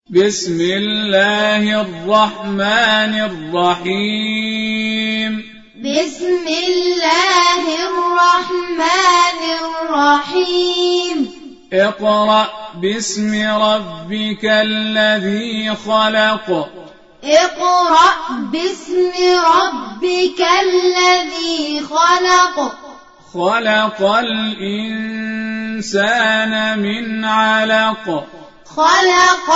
بسم الله الرحمن الرحيم بسم الله الرحمن الرحيم اقرأ باسم ربك الذي خلق اقرأ باسم ربك الذي خلق خلق الإنسان من علق خلق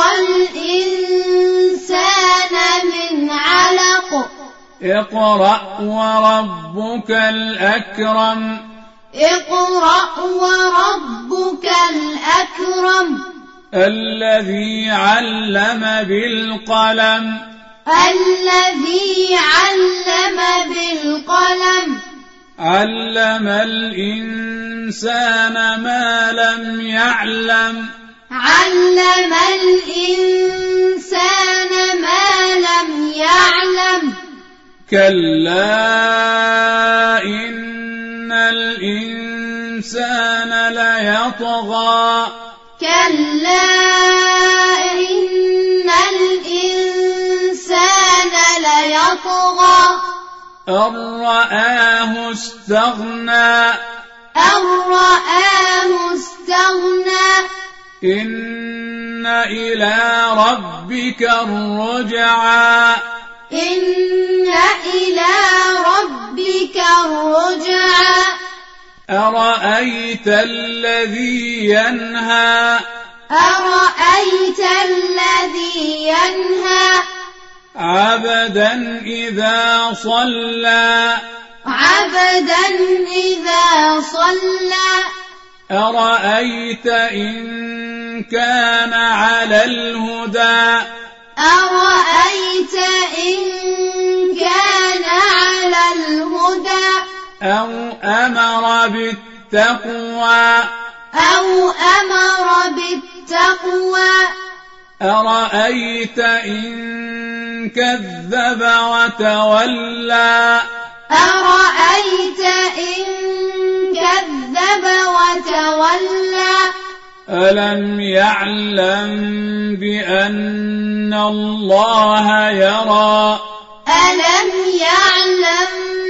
الإنسان من علق اقرأ وربك الأكرم اقرأ وربك الأكرم الذي علم بالقلم الذي علم بالقلم علم الإنسان ما لم يعلم علم الإنسان ما لم يعلم كلا إن الإنسان ليطغى كلا إن الإنسان ليطغى أن رآه استغنى أن رآه استغنى إن إلى ربك الرجعى إن إلى ربك الرجعى أرأيت الذي ينهى أرأيت الذي ينهى عبدا إذا صلى عبدا إذا صلى أرأيت إن كان على الهدى أرأيت إن كان على الهدى أو أمر بالتقوى أو أمر بالتقوى أرأيت إن كذب وتولى أرأيت إن كذب وتولى ألم يعلم بأن الله يرى ألم يعلم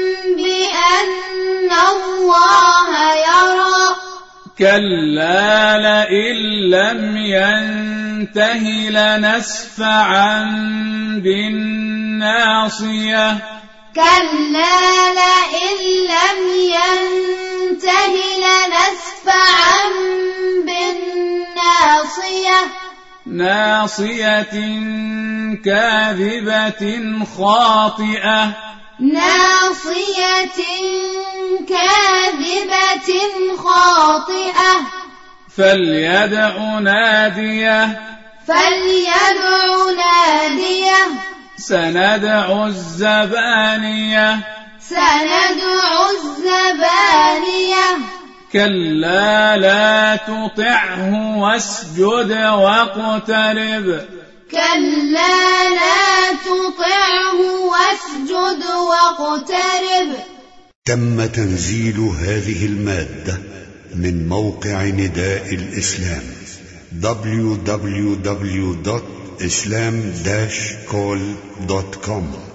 بأن الله يرى كلا لئن لم ينته لنسفعا بالناصية كلا لئن لم ينته لنسفعا بالناصية ناصية كاذبة خاطئة ناصية كاذبة خاطئة فليدع ناديه فليدع ناديه سندع الزبانية سندع الزبانية كلا لا تطعه واسجد واقترب كلا لا تطعه واسجد واقترب. تم تنزيل هذه المادة من موقع نداء الإسلام www.islam-call.com